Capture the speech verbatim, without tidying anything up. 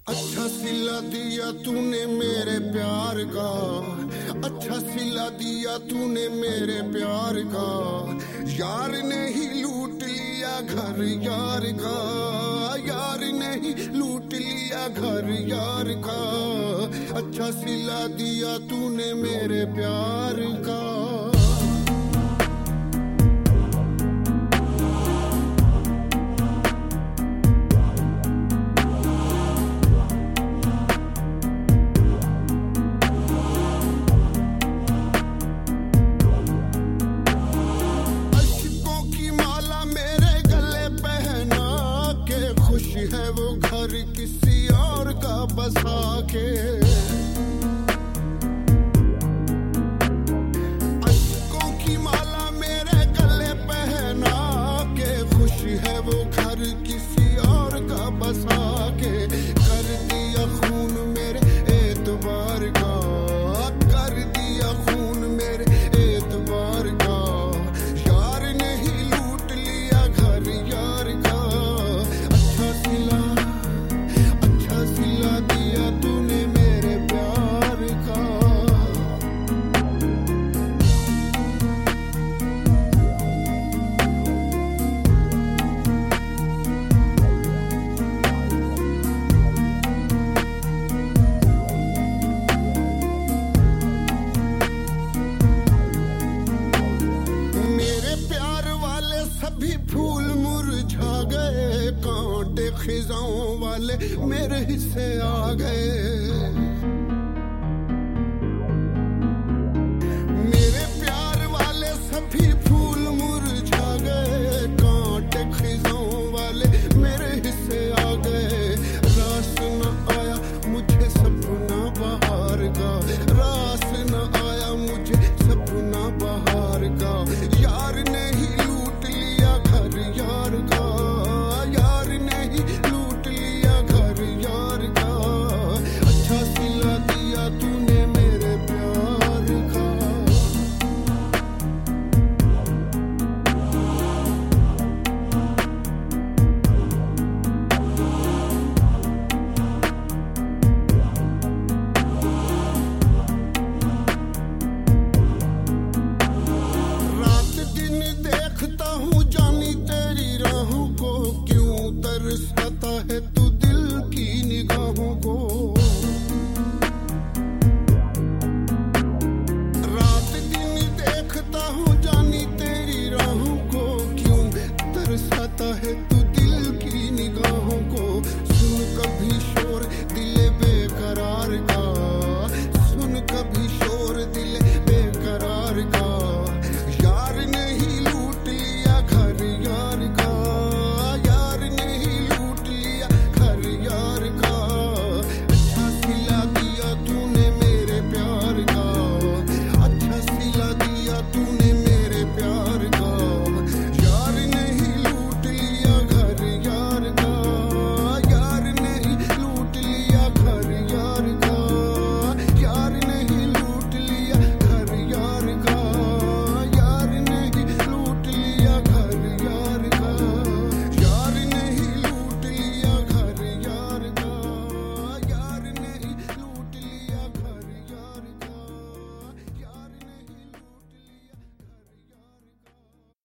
अच्छा सिला दिया तूने मेरे प्यार का, अच्छा सिला दिया तूने मेरे प्यार का। यार ने ही लूट लिया घर यार का, यार ने ही लूट लिया घर यार का। अच्छा सिला दिया तूने मेरे प्यार का। है वो घर किसी और का बसा के, अशकों की माला मेरे गले पहना के। खुश है वो घर किसी और का बसा के। कर दिया खून मेरे एतबार का, कर दिया खून मेरे एतबार का। यार ने ही लूट लिया घर यार का। अच्छा सिला दिया तूने मेरे प्यार का। मेरे प्यार वाले सभी फूल मुरझा गए, कांटे खिजाओं वाले मेरे हिस्से आ गए। मेरे प्यार वाले सभी